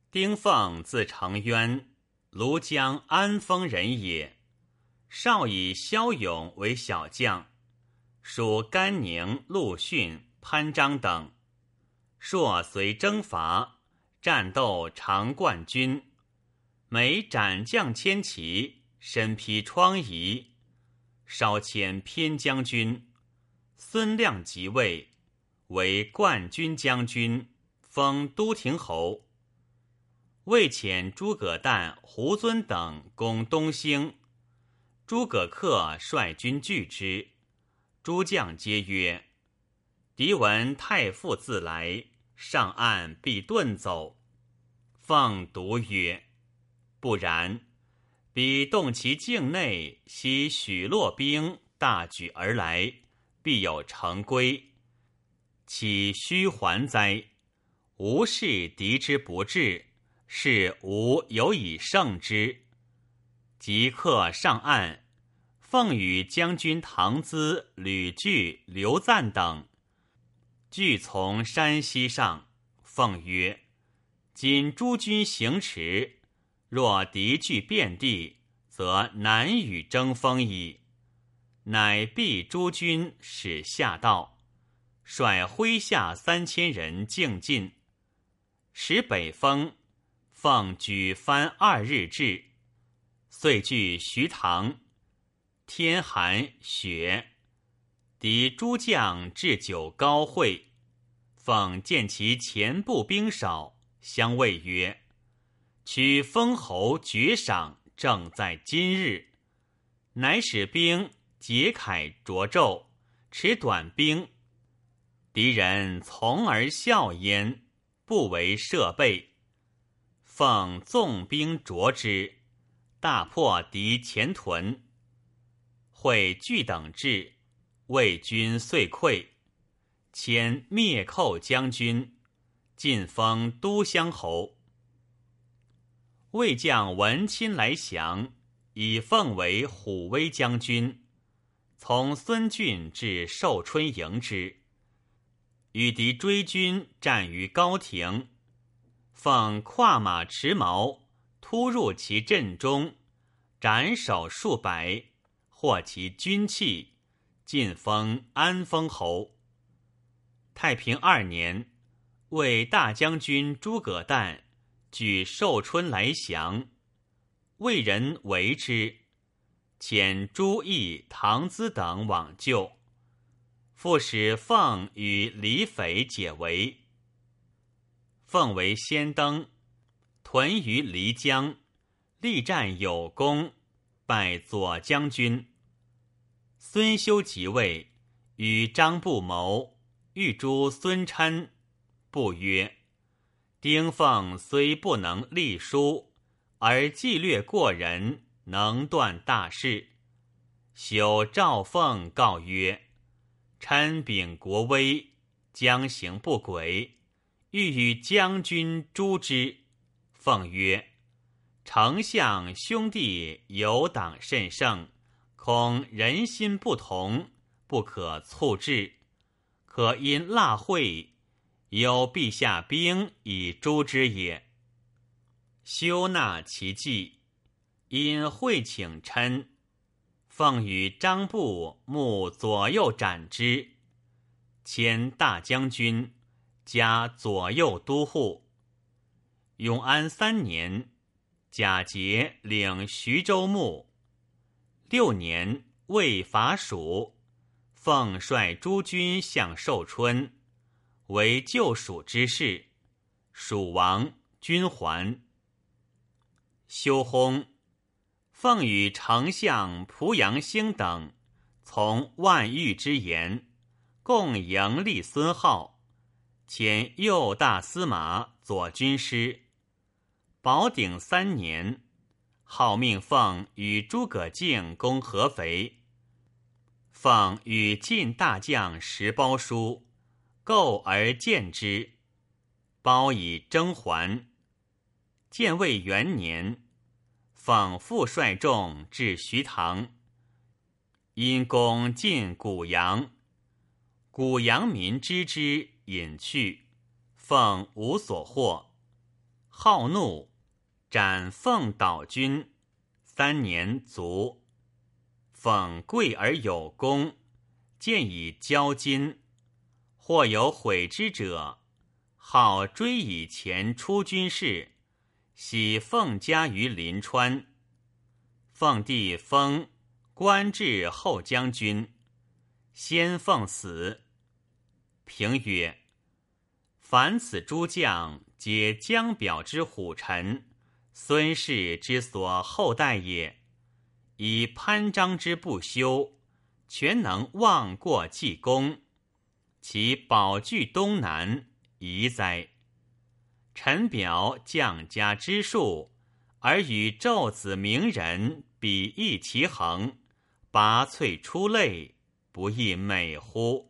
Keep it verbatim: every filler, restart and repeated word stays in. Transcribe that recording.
丁奉字承渊，庐江安丰人也。少以骁勇为小将，属甘宁、陆逊、潘璋等。朔随征伐，战斗常冠军。每斩将千骑，身披疮痍。稍迁偏将军。孙亮即位，为冠军将军，封都亭侯。魏遣诸葛诞、胡遵等攻东兴，诸葛恪率军拒之。诸将皆曰：敌闻太傅自来，上岸必遁走。奉独曰：不然，彼动其境内，悉许洛兵大举而来，必有成归，岂须还哉？吾视敌之不至，是吾有以胜之。即刻上岸，奉与将军唐咨、吕据、刘赞等俱从山西上。奉曰：今诸军行驰，若敌据遍地，则难与争锋矣。乃避诸军使下道，率麾下三千人径进。时北风，奉举帆二日至，遂据徐塘。天寒雪，敌诸将置酒高会。奉见其前部兵少，相谓曰：取封侯爵赏，正在今日。乃使兵解铠着胄，持短兵。敌人从而笑焉，不为设备。奉纵兵着之，大破敌前屯。会拒等至，魏军遂溃。迁灭寇将军，晋封都乡侯。魏将文钦来降，以奉为虎威将军，从孙峻至寿春迎之。与敌追军，战于高亭。奉跨马持矛，突入其阵中，斩首数百，获其军器，晋封安丰侯。太平二年，魏大将军诸葛诞举寿春来降，魏人围之，遣朱毅、唐咨等往救。复使奉与李匪解围。奉为先登，屯于漓江，力战有功，拜左将军。孙休即位，与张布谋，欲诛孙琛。布曰：丁奉虽不能立书，而计略过人，能断大事。修赵凤告曰：琛秉国威，将行不轨，欲与将军诛之。奉曰：丞相兄弟有党甚盛，恐人心不同，不可促制，可因蜡会，有陛下兵以诛之也。休纳其计，因会请琛。奉与张布目左右斩之，迁大将军，加左右都护。永安三年，贾节领徐州牧。六年，魏伐蜀，奉率诸军向寿春，为救蜀之事。蜀亡，军还。休薨，奉与丞相濮阳兴等从万玉之言，共迎立孙皓，迁右大司马、左军师。保鼎三年，号命奉与诸葛敬攻合肥。奉与晋大将石苞书，构而见之，苞以征还。建魏元年，奉复率众至徐塘，因攻进谷阳，谷阳民知之，隐去，奉无所获。 好怒，斩奉导君，三年卒。奉贵而有功，见以交金。或有悔之者，好追以前出军事，喜奉家于临川。奉帝封官至后将军，先奉死。评曰：凡此诸将，皆江表之虎臣，孙氏之所后代也。以潘璋之不修，全能忘过济功，其保据东南，宜哉！臣表将家之术，而与胄子名人比翼齐衡，拔萃出类，不亦美乎？